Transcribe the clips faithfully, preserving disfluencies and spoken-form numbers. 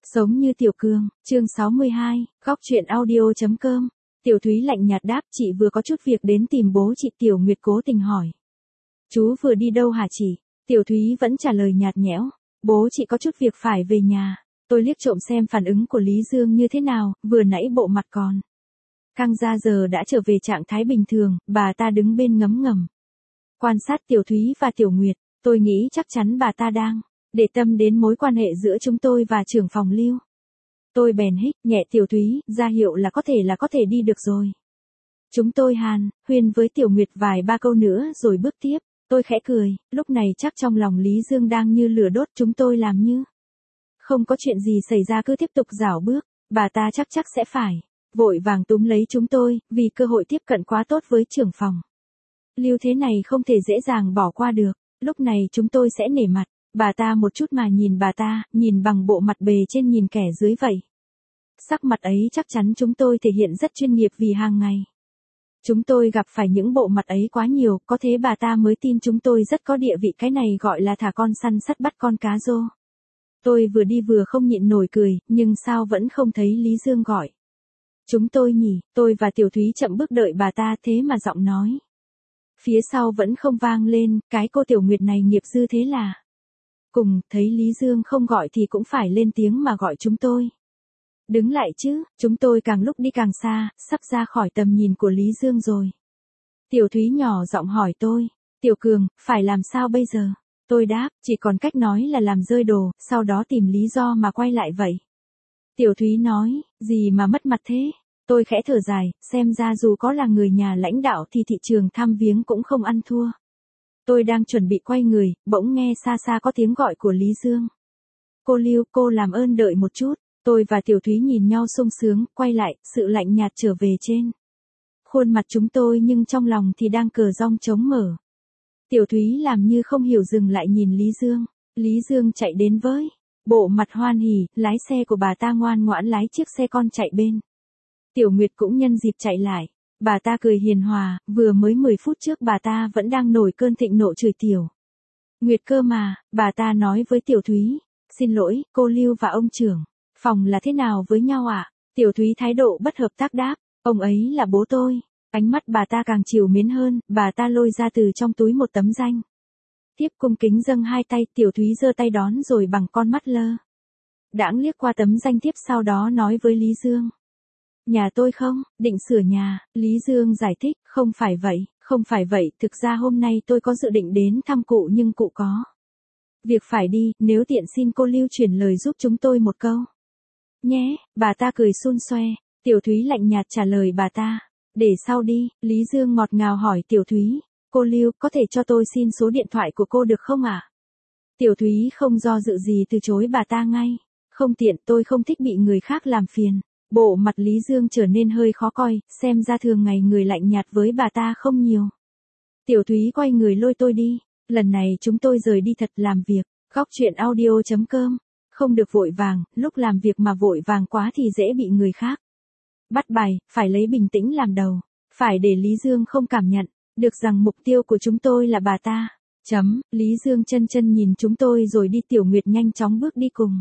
Sống như Tiểu Cường, chương sáu mươi hai, góc truyện audio chấm com. Tiểu Thúy lạnh nhạt đáp, chị vừa có chút việc đến tìm bố chị. Tiểu Nguyệt cố tình hỏi. Chú vừa đi đâu hả chị? Tiểu Thúy vẫn trả lời nhạt nhẽo. Bố chị có chút việc phải về nhà. Tôi liếc trộm xem phản ứng của Lý Dương như thế nào, vừa nãy bộ mặt còn căng ra giờ đã trở về trạng thái bình thường, bà ta đứng bên ngấm ngầm. Quan sát Tiểu Thúy và Tiểu Nguyệt, tôi nghĩ chắc chắn bà ta đang để tâm đến mối quan hệ giữa chúng tôi và trưởng phòng Lưu. Tôi bèn hít nhẹ Tiểu Thúy, ra hiệu là có thể là có thể đi được rồi. Chúng tôi hàn huyên với Tiểu Nguyệt vài ba câu nữa rồi bước tiếp. Tôi khẽ cười, lúc này chắc trong lòng Lý Dương đang như lửa đốt. Chúng tôi làm như không có chuyện gì xảy ra, cứ tiếp tục rảo bước. Bà ta chắc chắc sẽ phải vội vàng túm lấy chúng tôi, vì cơ hội tiếp cận quá tốt với trưởng phòng Lưu thế này không thể dễ dàng bỏ qua được. Lúc này chúng tôi sẽ nể mặt bà ta một chút mà nhìn bà ta, nhìn bằng bộ mặt bề trên nhìn kẻ dưới vậy. Sắc mặt ấy chắc chắn chúng tôi thể hiện rất chuyên nghiệp, vì hàng ngày chúng tôi gặp phải những bộ mặt ấy quá nhiều, có thế bà ta mới tin chúng tôi rất có địa vị. Cái này gọi là thả con săn sắt bắt con cá rô. Tôi vừa đi vừa không nhịn nổi cười, nhưng sao vẫn không thấy Lý Dương gọi chúng tôi nhỉ? Tôi và Tiểu Thúy chậm bước đợi bà ta, thế mà giọng nói phía sau vẫn không vang lên. Cái cô Tiểu Nguyệt này nghiệp dư thế là cùng, thấy Lý Dương không gọi thì cũng phải lên tiếng mà gọi chúng tôi. Đứng lại chứ, chúng tôi càng lúc đi càng xa, sắp ra khỏi tầm nhìn của Lý Dương rồi. Tiểu Thúy nhỏ giọng hỏi tôi, Tiểu Cường, phải làm sao bây giờ? Tôi đáp, chỉ còn cách nói là làm rơi đồ, sau đó tìm lý do mà quay lại vậy. Tiểu Thúy nói, gì mà mất mặt thế? Tôi khẽ thở dài, xem ra dù có là người nhà lãnh đạo thì thị trường thăm viếng cũng không ăn thua. Tôi đang chuẩn bị quay người, bỗng nghe xa xa có tiếng gọi của Lý Dương. Cô Lưu, cô làm ơn đợi một chút. Tôi và Tiểu Thúy nhìn nhau sung sướng, quay lại, sự lạnh nhạt trở về trên khuôn mặt chúng tôi, nhưng trong lòng thì đang cờ rong trống mở. Tiểu Thúy làm như không hiểu, dừng lại nhìn Lý Dương. Lý Dương chạy đến với bộ mặt hoan hỉ, lái xe của bà ta ngoan ngoãn lái chiếc xe con chạy bên. Tiểu Nguyệt cũng nhân dịp chạy lại. Bà ta cười hiền hòa, vừa mới mười phút trước bà ta vẫn đang nổi cơn thịnh nộ chửi Tiểu Nguyệt cơ mà. Bà ta nói với Tiểu Thúy, xin lỗi, cô Lưu và ông trưởng phòng là thế nào với nhau ạ? À? Tiểu Thúy thái độ bất hợp tác đáp, ông ấy là bố tôi. Ánh mắt bà ta càng trìu mến hơn, bà ta lôi ra từ trong túi một tấm danh tiếp, cung kính dâng hai tay. Tiểu Thúy giơ tay đón rồi bằng con mắt lơ đãng liếc qua tấm danh tiếp, sau đó nói với Lý Dương. Nhà tôi không định sửa nhà. Lý Dương giải thích, không phải vậy, không phải vậy, thực ra hôm nay tôi có dự định đến thăm cụ, nhưng cụ có việc phải đi, nếu tiện xin cô Lưu chuyển lời giúp chúng tôi một câu nhé. Bà ta cười xun xoe. Tiểu Thúy lạnh nhạt trả lời bà ta, để sau đi. Lý Dương ngọt ngào hỏi Tiểu Thúy, cô Lưu, có thể cho tôi xin số điện thoại của cô được không ạ? À? Tiểu Thúy không do dự gì từ chối bà ta ngay. Không tiện, tôi không thích bị người khác làm phiền. Bộ mặt Lý Dương trở nên hơi khó coi, xem ra thường ngày người lạnh nhạt với bà ta không nhiều. Tiểu Thúy quay người lôi tôi đi. Lần này chúng tôi rời đi thật làm việc. Góc truyện audio chấm com. Không được vội vàng, lúc làm việc mà vội vàng quá thì dễ bị người khác bắt bài, phải lấy bình tĩnh làm đầu. Phải để Lý Dương không cảm nhận được rằng mục tiêu của chúng tôi là bà ta. Chấm, Lý Dương chân chân nhìn chúng tôi rồi đi. Tiểu Nguyệt nhanh chóng bước đi cùng.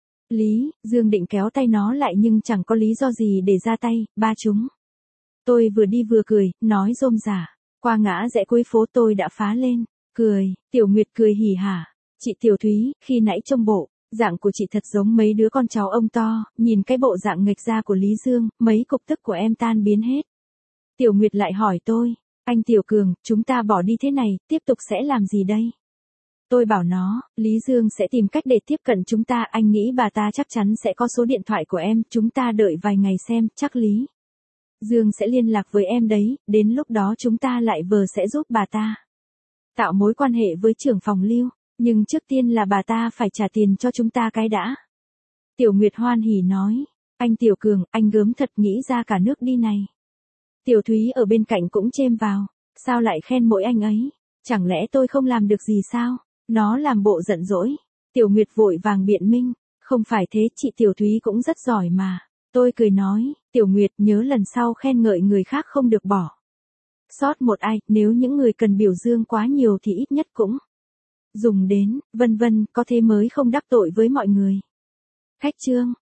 Lý Dương định kéo tay nó lại nhưng chẳng có lý do gì để ra tay. Ba chúng tôi vừa đi vừa cười, nói rôm rả. Qua ngã rẽ cuối phố tôi đã phá lên cười. Tiểu Nguyệt cười hỉ hả. Chị Tiểu Thúy, khi nãy trông bộ dạng của chị thật giống mấy đứa con cháu ông to. Nhìn cái bộ dạng nghịch ra của Lý Dương, mấy cục tức của em tan biến hết. Tiểu Nguyệt lại hỏi tôi, anh Tiểu Cường, chúng ta bỏ đi thế này, tiếp tục sẽ làm gì đây? Tôi bảo nó, Lý Dương sẽ tìm cách để tiếp cận chúng ta. Anh nghĩ bà ta chắc chắn sẽ có số điện thoại của em. Chúng ta đợi vài ngày xem, chắc Lý Dương sẽ liên lạc với em đấy. Đến lúc đó chúng ta lại vừa sẽ giúp bà ta tạo mối quan hệ với trưởng phòng Lưu. Nhưng trước tiên là bà ta phải trả tiền cho chúng ta cái đã. Tiểu Nguyệt hoan hỉ nói, anh Tiểu Cường, anh gớm thật, nghĩ ra cả nước đi này. Tiểu Thúy ở bên cạnh cũng chêm vào, sao lại khen mỗi anh ấy? Chẳng lẽ tôi không làm được gì sao? Nó làm bộ giận dỗi. Tiểu Nguyệt vội vàng biện minh, không phải thế, chị Tiểu Thúy cũng rất giỏi mà. Tôi cười nói, Tiểu Nguyệt nhớ lần sau khen ngợi người khác không được bỏ sót một ai, nếu những người cần biểu dương quá nhiều thì ít nhất cũng dùng đến, vân vân, có thế mới không đắc tội với mọi người. Khách trương,